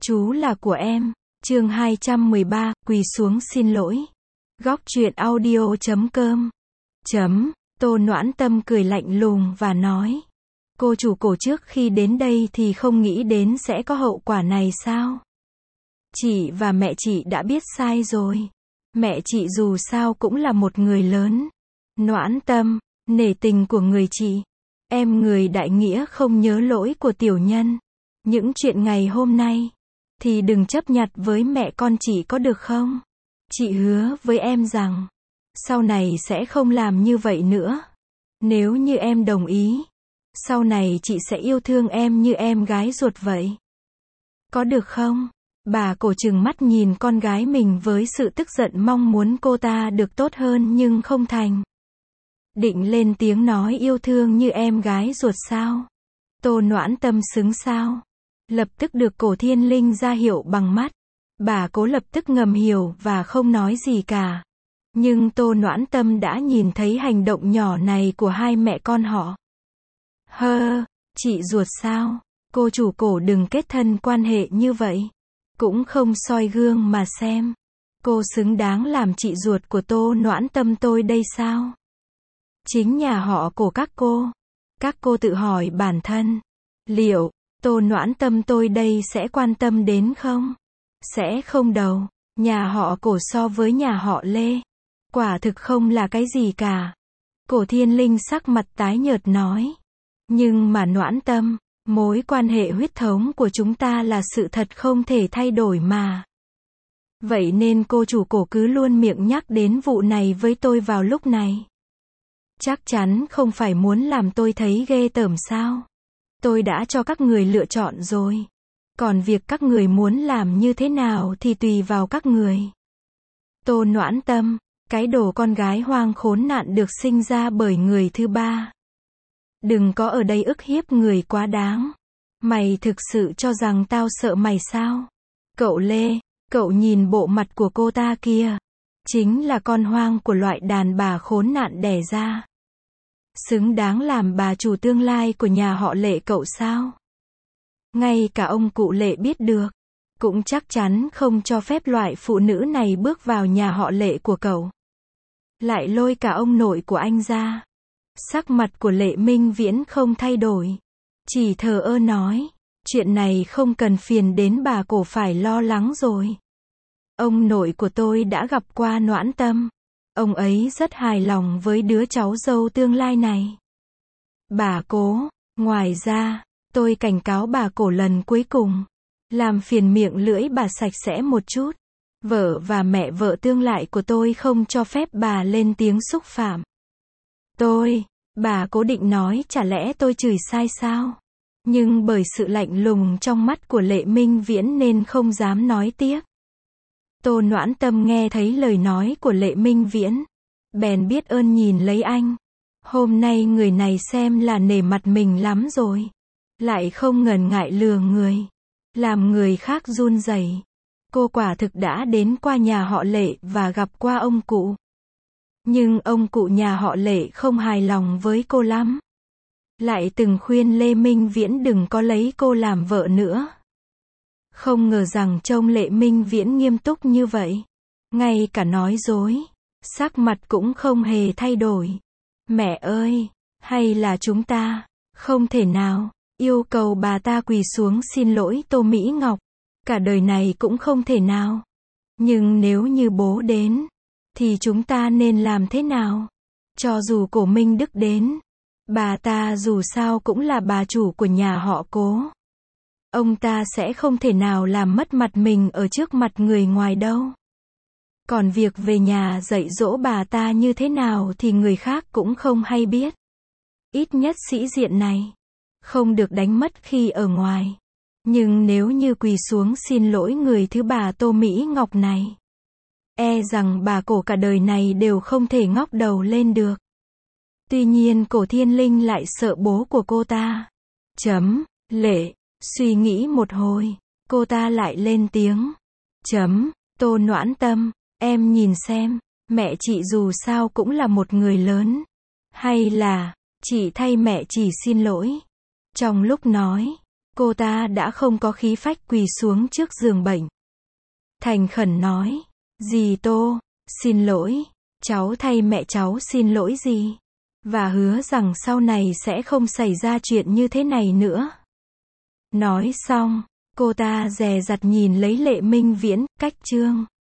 Chú là của em. Chương 213, quỳ xuống xin lỗi. Góc truyện audio.com. Tô Noãn Tâm cười lạnh lùng và nói. Cô chủ cổ trước khi đến đây thì không nghĩ đến sẽ có hậu quả này sao? Chị và mẹ chị đã biết sai rồi. Mẹ chị dù sao cũng là một người lớn. Noãn Tâm, nể tình của người chị. Em người đại nghĩa không nhớ lỗi của tiểu nhân. Những chuyện ngày hôm nay thì đừng chấp nhặt với mẹ con chị có được không? Chị hứa với em rằng sau này sẽ không làm như vậy nữa. Nếu như em đồng ý, sau này chị sẽ yêu thương em như em gái ruột vậy. Có được không? Bà cổ trừng mắt nhìn con gái mình với sự tức giận, mong muốn cô ta được tốt hơn nhưng không thành. Định lên tiếng nói yêu thương như em gái ruột sao? Tô Noãn Tâm xứng sao? Lập tức được Cổ Thiên Linh ra hiệu bằng mắt. Bà cố lập tức ngầm hiểu và không nói gì cả. Nhưng Tô Noãn Tâm đã nhìn thấy hành động nhỏ này của hai mẹ con họ. Chị ruột sao? Cô chủ Cổ đừng kết thân quan hệ như vậy. Cũng không soi gương mà xem. Cô xứng đáng làm chị ruột của Tô Noãn Tâm tôi đây sao? Chính nhà họ Cổ các cô tự hỏi bản thân. Liệu Tô Noãn Tâm tôi đây sẽ quan tâm đến không? Sẽ không đâu. Nhà họ Cổ so với nhà họ Lê, quả thực không là cái gì cả. Cổ Thiên Linh sắc mặt tái nhợt nói. Nhưng mà Noãn Tâm, mối quan hệ huyết thống của chúng ta là sự thật không thể thay đổi mà. Vậy nên cô chủ Cổ cứ luôn miệng nhắc đến vụ này với tôi vào lúc này. Chắc chắn không phải muốn làm tôi thấy ghê tởm sao? Tôi đã cho các người lựa chọn rồi. Còn việc các người muốn làm như thế nào thì tùy vào các người. Tô Noãn Tâm, cái đồ con gái hoang khốn nạn được sinh ra bởi người thứ ba. Đừng có ở đây ức hiếp người quá đáng. Mày thực sự cho rằng tao sợ mày sao? Cậu Lê, cậu nhìn bộ mặt của cô ta kia. Chính là con hoang của loại đàn bà khốn nạn đẻ ra. Xứng đáng làm bà chủ tương lai của nhà họ Lệ cậu sao? Ngay cả ông cụ Lệ biết được, cũng chắc chắn không cho phép loại phụ nữ này bước vào nhà họ Lệ của cậu. Lại lôi cả ông nội của anh ra. Sắc mặt của Lệ Minh Viễn không thay đổi. Chỉ thờ ơ nói, chuyện này không cần phiền đến bà cổ phải lo lắng rồi. Ông nội của tôi đã gặp qua Noãn Tâm. Ông ấy rất hài lòng với đứa cháu dâu tương lai này. Bà cố, ngoài ra, tôi cảnh cáo bà cổ lần cuối cùng. Làm phiền miệng lưỡi bà sạch sẽ một chút. Vợ và mẹ vợ tương lai của tôi không cho phép bà lên tiếng xúc phạm. Bà cố định nói chả lẽ tôi chửi sai sao? Nhưng bởi sự lạnh lùng trong mắt của Lệ Minh Viễn nên không dám nói tiếp. Tô Noãn Tâm nghe thấy lời nói của Lệ Minh Viễn, bèn biết ơn nhìn lấy anh. Hôm nay người này xem là nể mặt mình lắm rồi. Lại không ngần ngại lừa người, làm người khác run rẩy. Cô quả thực đã đến qua nhà họ Lệ và gặp qua ông cụ. Nhưng ông cụ nhà họ Lệ không hài lòng với cô lắm. Lại từng khuyên Lê Minh Viễn đừng có lấy cô làm vợ nữa. Không ngờ rằng trông Lệ Minh Viễn nghiêm túc như vậy. Ngay cả nói dối, sắc mặt cũng không hề thay đổi. Mẹ ơi, hay là chúng ta không thể nào yêu cầu bà ta quỳ xuống xin lỗi Tô Mỹ Ngọc. Cả đời này cũng không thể nào. Nhưng nếu như bố đến, thì chúng ta nên làm thế nào? Cho dù Cổ Minh Đức đến, bà ta dù sao cũng là bà chủ của nhà họ Cố. Ông ta sẽ không thể nào làm mất mặt mình ở trước mặt người ngoài đâu. Còn việc về nhà dạy dỗ bà ta như thế nào thì người khác cũng không hay biết. Ít nhất sĩ diện này không được đánh mất khi ở ngoài. Nhưng nếu như quỳ xuống xin lỗi người thứ bà Tô Mỹ Ngọc này, e rằng bà cổ cả đời này đều không thể ngóc đầu lên được. Tuy nhiên Cổ Thiên Linh lại sợ bố của cô ta. Lệ, suy nghĩ một hồi, cô ta lại lên tiếng. Tô Noãn Tâm, em nhìn xem, mẹ chị dù sao cũng là một người lớn. Hay là, chị thay mẹ chị xin lỗi. Trong lúc nói, Cô ta đã không có khí phách quỳ xuống trước giường bệnh. Thành khẩn nói, dì Tô, xin lỗi, cháu thay mẹ cháu xin lỗi dì. Và hứa rằng sau này sẽ không xảy ra chuyện như thế này nữa. Nói xong, cô ta dè dặt nhìn lấy Lệ Minh Viễn, cách Trương